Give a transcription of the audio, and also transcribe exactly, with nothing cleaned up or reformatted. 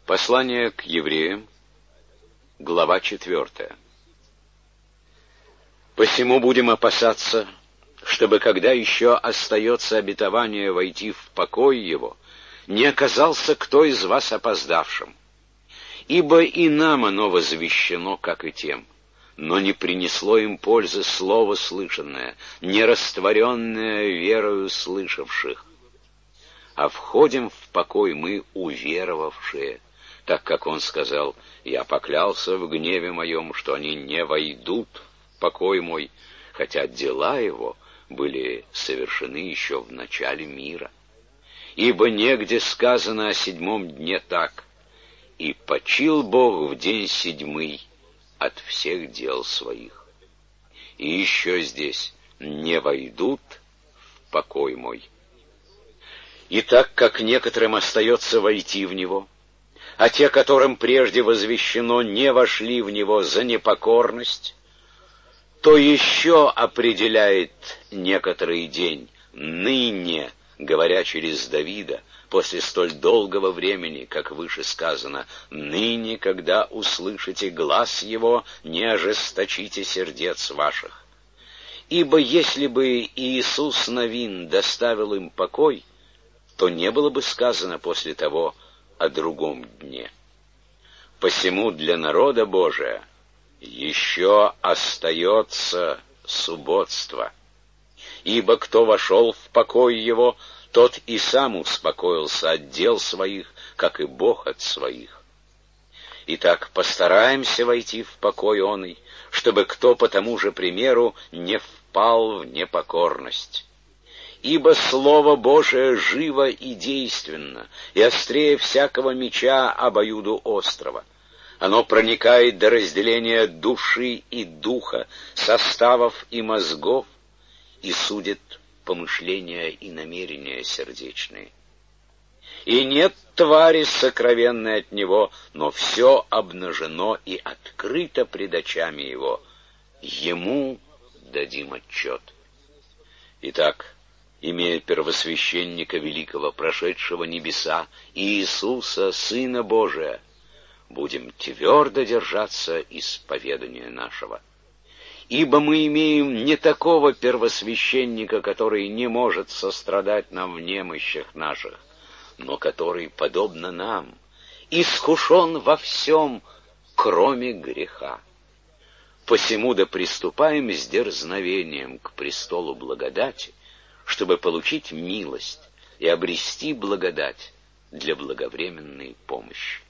Послание к евреям, глава четвертая. Посему будем опасаться, чтобы, когда еще остается обетование войти в покой его, не оказался кто из вас опоздавшим. Ибо и нам оно возвещено, как и тем, но не принесло им пользы слово слышанное, не растворенное верою слышавших. А входим в покой мы, уверовавшие, так как он сказал: «Я поклялся в гневе моем, что они не войдут в покой мой, хотя дела его были совершены еще в начале мира. Ибо негде сказано о седьмом дне так: и почил Бог в день седьмый от всех дел своих». И еще здесь: «не войдут в покой мой». И так как некоторым остается войти в него, а те, которым прежде возвещено, не вошли в него за непокорность, то еще определяет некоторый день ныне, говоря через Давида, после столь долгого времени, как выше сказано: «Ныне, когда услышите глас его, не ожесточите сердец ваших». Ибо если бы Иисус Навин доставил им покой, то не было бы сказано после того о другом дне. Посему для народа Божия еще остается субботство. Ибо кто вошел в покой его, тот и сам успокоился от дел своих, как и Бог от своих. Итак, постараемся войти в покой оный, чтобы кто по тому же примеру не впал в непокорность. Ибо Слово Божие живо и действенно, и острее всякого меча обоюдоострого. Оно проникает до разделения души и духа, составов и мозгов, и судит помышления и намерения сердечные. И нет твари сокровенной от него, но все обнажено и открыто пред очами его. Ему дадим отчет. Итак, имея первосвященника великого, прошедшего небеса, Иисуса, Сына Божия, будем твердо держаться исповедания нашего. Ибо мы имеем не такого первосвященника, который не может сострадать нам в немощах наших, но который, подобно нам, искушен во всем, кроме греха. Посему да приступаем с дерзновением к престолу благодати, чтобы получить милость и обрести благодать для благовременной помощи.